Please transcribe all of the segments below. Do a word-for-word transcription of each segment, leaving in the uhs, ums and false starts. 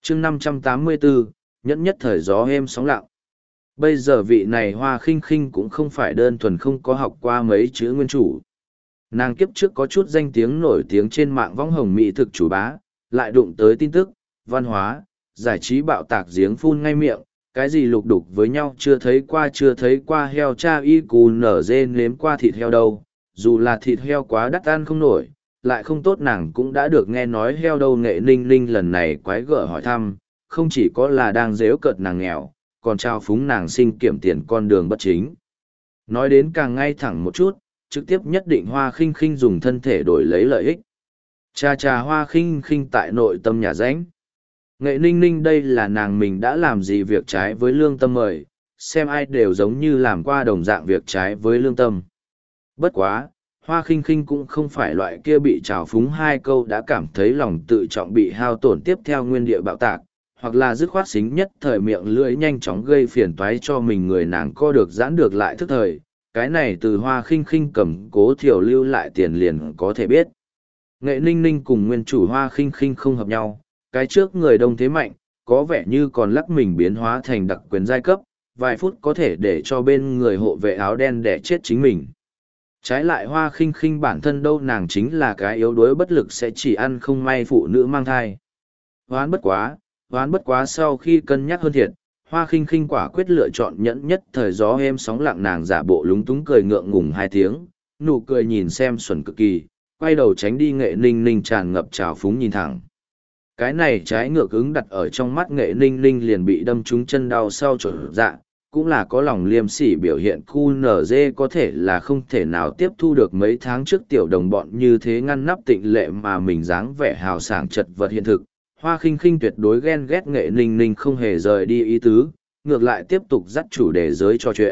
chương năm trăm tám mươi bốn, nhẫn nhất thời gió êm sóng lặng. Bây giờ vị này Hoa Khinh Khinh cũng không phải đơn thuần không có học qua mấy chữ nguyên chủ. Nàng kiếp trước có chút danh tiếng nổi tiếng trên mạng võng hồng mỹ thực chủ bá, lại đụng tới tin tức, văn hóa, giải trí bạo tạc giếng phun ngay miệng, cái gì lục đục với nhau chưa thấy qua chưa thấy qua heo cha y cù nở dê nếm qua thịt heo đâu, dù là thịt heo quá đắt ăn không nổi, lại không tốt nàng cũng đã được nghe nói heo đâu. Nghệ Ninh Ninh lần này quái gở hỏi thăm, không chỉ có là đang dếu cợt nàng nghèo, còn trao phúng nàng sinh kiểm tiền con đường bất chính. Nói đến càng ngay thẳng một chút, trực tiếp nhất định Hoa Khinh Khinh dùng thân thể đổi lấy lợi ích. Cha cha Hoa Khinh Khinh tại nội tâm nhà ránh. Nghệ Ninh Ninh đây là nàng mình đã làm gì việc trái với lương tâm mời, xem ai đều giống như làm qua đồng dạng việc trái với lương tâm. Bất quá, Hoa Khinh Khinh cũng không phải loại kia bị trào phúng hai câu đã cảm thấy lòng tự trọng bị hao tổn tiếp theo nguyên địa bạo tạc, hoặc là dứt khoát xính nhất thời miệng lưỡi nhanh chóng gây phiền toái cho mình người nàng co được giãn được lại thức thời. Cái này từ Hoa Khinh Khinh cầm cố thiểu lưu lại tiền liền có thể biết. Nghệ Ninh Ninh cùng nguyên chủ Hoa Khinh Khinh không hợp nhau, cái trước người đông thế mạnh, có vẻ như còn lắc mình biến hóa thành đặc quyền giai cấp, vài phút có thể để cho bên người hộ vệ áo đen đẻ chết chính mình. Trái lại Hoa Khinh Khinh bản thân đâu nàng chính là cái yếu đuối bất lực sẽ chỉ ăn không may phụ nữ mang thai. Hoán bất quá, hoán bất quá sau khi cân nhắc hơn thiệt, Hoa Khinh Khinh quả quyết lựa chọn nhẫn nhất thời gió êm sóng lặng. Nàng giả bộ lúng túng cười ngượng ngùng hai tiếng, nụ cười nhìn xem xuẩn cực kỳ, quay đầu tránh đi. Nghệ Ninh Ninh tràn ngập trào phúng nhìn thẳng. Cái này trái ngược ứng đặt ở trong mắt Nghệ Ninh Ninh liền bị đâm trúng chân đau sau trở dạ, cũng là có lòng liêm sỉ biểu hiện. Cu nở dê có thể là không thể nào tiếp thu được mấy tháng trước tiểu đồng bọn như thế ngăn nắp tịnh lệ mà mình dáng vẻ hào sảng chật vật hiện thực. Hoa Khinh Khinh tuyệt đối ghen ghét Nghệ Ninh Ninh không hề rời đi ý tứ, ngược lại tiếp tục dắt chủ đề giới trò chuyện.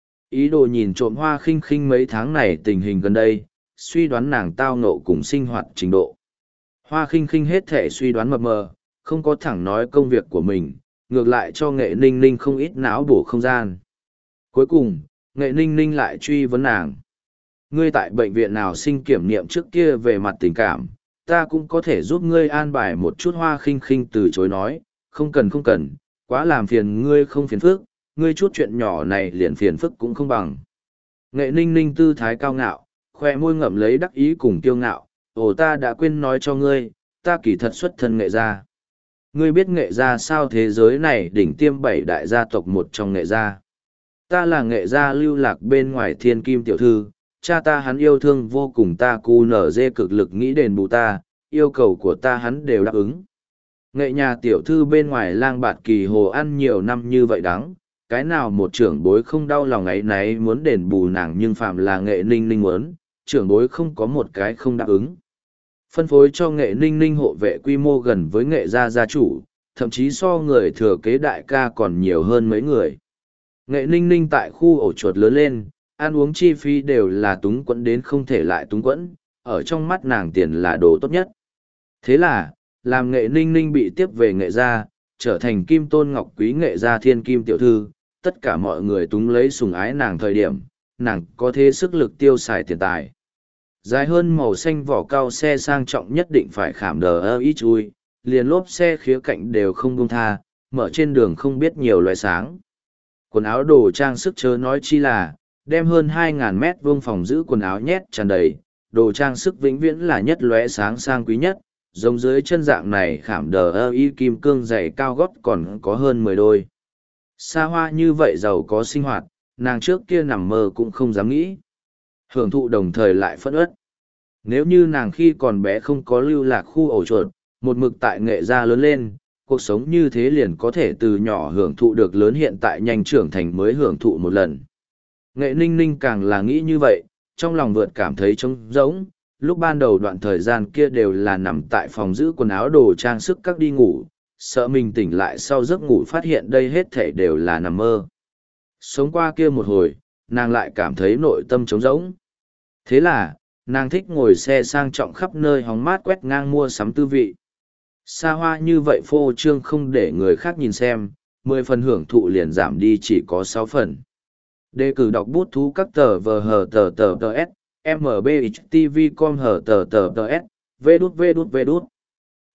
Ý đồ nhìn trộm Hoa Khinh Khinh mấy tháng này tình hình gần đây, suy đoán nàng tao ngộ cùng sinh hoạt trình độ. Hoa Khinh Khinh hết thể suy đoán mập mờ, không có thẳng nói công việc của mình, ngược lại cho Nghệ Ninh Ninh không ít não bổ không gian. Cuối cùng, Nghệ Ninh Ninh lại truy vấn nàng. Ngươi tại bệnh viện nào sinh kiểm nghiệm trước kia về mặt tình cảm, ta cũng có thể giúp ngươi an bài một chút. Hoa Khinh Khinh từ chối nói, không cần không cần, quá làm phiền ngươi không phiền phức, ngươi chút chuyện nhỏ này liền phiền phức cũng không bằng. Nghệ Ninh Ninh tư thái cao ngạo, khoe môi ngậm lấy đắc ý cùng kiêu ngạo, ồ ta đã quên nói cho ngươi, ta kỳ thật xuất thân Nghệ gia. Ngươi biết Nghệ gia sao? Thế giới này đỉnh tiêm bảy đại gia tộc một trong Nghệ gia. Ta là Nghệ gia lưu lạc bên ngoài thiên kim tiểu thư, cha ta hắn yêu thương vô cùng ta, cu nở dê cực lực nghĩ đền bù ta, yêu cầu của ta hắn đều đáp ứng. Nghệ nhà tiểu thư bên ngoài lang bạt kỳ hồ ăn nhiều năm như vậy đắng, cái nào một trưởng bối không đau lòng ấy nấy muốn đền bù nàng, nhưng phạm là Nghệ Ninh Ninh muốn, trưởng bối không có một cái không đáp ứng. Phân phối cho Nghệ Ninh Ninh hộ vệ quy mô gần với Nghệ gia gia chủ, thậm chí so người thừa kế đại ca còn nhiều hơn mấy người. Nghệ Ninh Ninh tại khu ổ chuột lớn lên, ăn uống chi phí đều là túng quẫn đến không thể lại túng quẫn, ở trong mắt nàng tiền là đồ tốt nhất. Thế là, làm Nghệ Ninh Ninh bị tiếp về Nghệ gia, trở thành kim tôn ngọc quý Nghệ gia thiên kim tiểu thư, tất cả mọi người túng lấy sùng ái nàng thời điểm, nàng có thế sức lực tiêu xài tiền tài. Dài hơn màu xanh vỏ cao xe sang trọng nhất định phải khảm đờ ơ ít chui, liền lốp xe khía cạnh đều không buông tha, mở trên đường không biết nhiều loại sáng. Quần áo đồ trang sức chớ nói chi là, đem hơn hai ngàn mét vuông phòng giữ quần áo nhét tràn đầy, đồ trang sức vĩnh viễn là nhất lóe sáng sang quý nhất, giống dưới chân dạng này khảm đờ ơ y kim cương dày cao gót còn có hơn mười đôi. Xa hoa như vậy giàu có sinh hoạt, nàng trước kia nằm mơ cũng không dám nghĩ. Hưởng thụ đồng thời lại phẫn uất. Nếu như nàng khi còn bé không có lưu lạc khu ổ chuột, một mực tại Nghệ gia lớn lên, cuộc sống như thế liền có thể từ nhỏ hưởng thụ được lớn, hiện tại nhanh trưởng thành mới hưởng thụ một lần. Nghệ Ninh Ninh càng là nghĩ như vậy, trong lòng vượt cảm thấy trống rỗng. Lúc ban đầu đoạn thời gian kia đều là nằm tại phòng giữ quần áo đồ trang sức các đi ngủ, sợ mình tỉnh lại sau giấc ngủ phát hiện đây hết thể đều là nằm mơ. Sống qua kia một hồi, nàng lại cảm thấy nội tâm trống rỗng. Thế là, nàng thích ngồi xe sang trọng khắp nơi hóng mát quét ngang mua sắm tư vị. Xa hoa như vậy phô trương không để người khác nhìn xem, mười phần hưởng thụ liền giảm đi chỉ có sáu phần. Đề cử đọc bút thú các tờ vờ hờ tờ tờ tờ s, mbhtv com hờ tờ tờ tờ s, vê đút vê đút vê đút.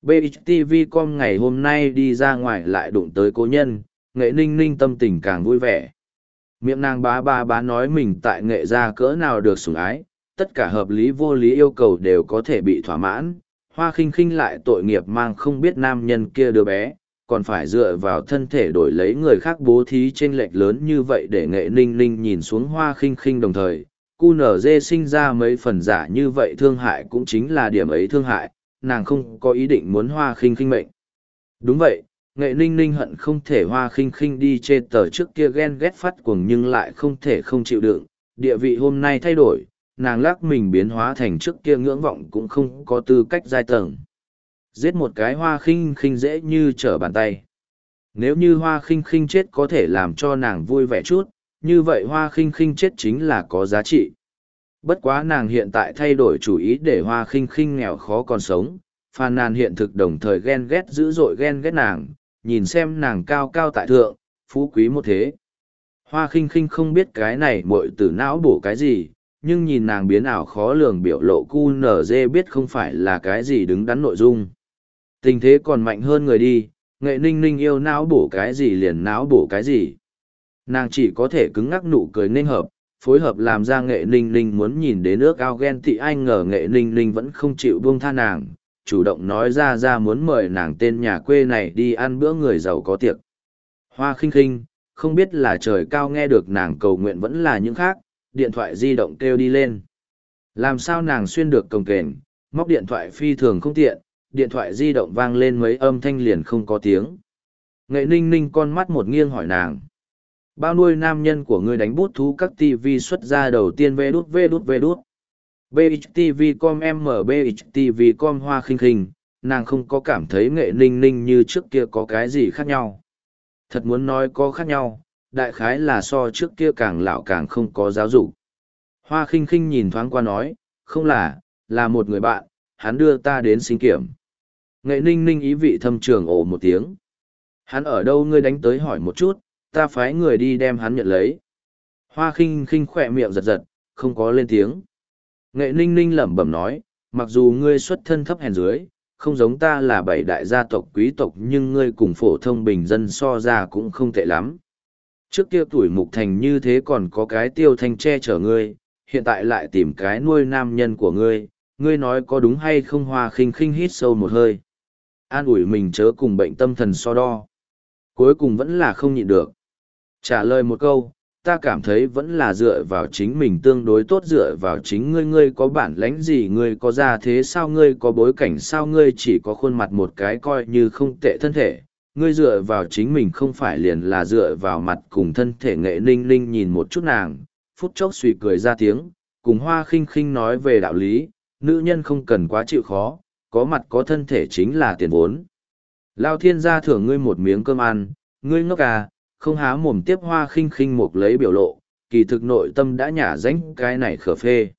bê hát tê vê.com ngày hôm nay đi ra ngoài lại đụng tới cố nhân, Nghệ Ninh Ninh tâm tình càng vui vẻ. Miệng nàng bá bá bá nói mình tại nghệ gia cỡ nào được sủng ái, tất cả hợp lý vô lý yêu cầu đều có thể bị thỏa mãn. Hoa khinh khinh lại tội nghiệp mang không biết nam nhân kia đứa bé, còn phải dựa vào thân thể đổi lấy người khác bố thí chênh lệch lớn như vậy để Nghệ Ninh Ninh nhìn xuống Hoa khinh khinh đồng thời. Cu nở dê sinh ra mấy phần giả như vậy thương hại cũng chính là điểm ấy thương hại, nàng không có ý định muốn Hoa khinh khinh mệnh. Đúng vậy, Nghệ Ninh Ninh hận không thể Hoa khinh khinh đi chê tờ trước kia ghen ghét phát cuồng nhưng lại không thể không chịu đựng, địa vị hôm nay thay đổi, nàng lắc mình biến hóa thành trước kia ngưỡng vọng cũng không có tư cách giai tầng. Giết một cái Hoa khinh khinh dễ như trở bàn tay. Nếu như Hoa khinh khinh chết có thể làm cho nàng vui vẻ chút, như vậy Hoa khinh khinh chết chính là có giá trị. Bất quá nàng hiện tại thay đổi chủ ý để Hoa khinh khinh nghèo khó còn sống, phàn nàn hiện thực đồng thời ghen ghét dữ dội ghen ghét nàng, nhìn xem nàng cao cao tại thượng, phú quý một thế. Hoa khinh khinh không biết cái này muội tử não bổ cái gì, nhưng nhìn nàng biến ảo khó lường biểu lộ cu nở dê biết không phải là cái gì đứng đắn nội dung. Tình thế còn mạnh hơn người đi, Nghệ Ninh Ninh yêu não bổ cái gì liền não bổ cái gì. Nàng chỉ có thể cứng ngắc nụ cười nên hợp, phối hợp làm ra Nghệ Ninh Ninh muốn nhìn đến ước ao ghen tị, ai ngờ Nghệ Ninh Ninh vẫn không chịu buông tha nàng, chủ động nói ra ra muốn mời nàng tên nhà quê này đi ăn bữa người giàu có tiệc. Hoa khinh khinh, không biết là trời cao nghe được nàng cầu nguyện vẫn là những khác, điện thoại di động kêu đi lên. Làm sao nàng xuyên được cồng kềnh, móc điện thoại phi thường không tiện, điện thoại di động vang lên mấy âm thanh liền không có tiếng. Nghệ Ninh Ninh con mắt một nghiêng hỏi nàng. Bao nuôi nam nhân của ngươi đánh bút thú các tivi xuất ra đầu tiên vê đút vê đút vê đút. bê hát tê vê.com em bê hát tê vê.com Hoa khinh khinh, nàng không có cảm thấy Nghệ Ninh Ninh như trước kia có cái gì khác nhau. Thật muốn nói có khác nhau, đại khái là so trước kia càng lão càng không có giáo dục. Hoa khinh khinh nhìn thoáng qua nói, không là, là một người bạn, hắn đưa ta đến sinh kiểm. Nghệ Ninh Ninh ý vị thâm trường ồ một tiếng. Hắn ở đâu ngươi đánh tới hỏi một chút, ta phái người đi đem hắn nhận lấy. Hoa khinh khinh khỏe miệng giật giật, không có lên tiếng. Nghệ Ninh Ninh lẩm bẩm nói, mặc dù ngươi xuất thân thấp hèn dưới, không giống ta là bảy đại gia tộc quý tộc nhưng ngươi cùng phổ thông bình dân so ra cũng không tệ lắm. Trước kia tuổi mục thành như thế còn có cái tiêu thanh che chở ngươi, hiện tại lại tìm cái nuôi nam nhân của ngươi, ngươi nói có đúng hay không? Hoa khinh khinh hít sâu một hơi. An ủi mình chớ cùng bệnh tâm thần so đo. Cuối cùng vẫn là không nhịn được. Trả lời một câu, ta cảm thấy vẫn là dựa vào chính mình tương đối tốt, dựa vào chính ngươi. Ngươi có bản lãnh gì? Ngươi có gia thế sao? Ngươi có bối cảnh sao? Ngươi chỉ có khuôn mặt một cái coi như không tệ thân thể. Ngươi dựa vào chính mình không phải liền là dựa vào mặt cùng thân thể. Nghệ Ninh Ninh nhìn một chút nàng, phút chốc suy cười ra tiếng, cùng Hoa khinh khinh nói về đạo lý, nữ nhân không cần quá chịu khó, có mặt có thân thể chính là tiền vốn. Lao thiên gia thưởng ngươi một miếng cơm ăn, ngươi ngốc à, không há mồm tiếp. Hoa khinh khinh một lấy biểu lộ, kỳ thực nội tâm đã nhả ránh cái này khở phê.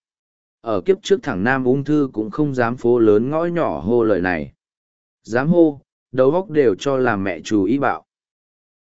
Ở kiếp trước thằng nam ung thư cũng không dám phố lớn ngõ nhỏ hô lời này. Dám hô, đầu óc đều cho làm mẹ chủ ý bạo.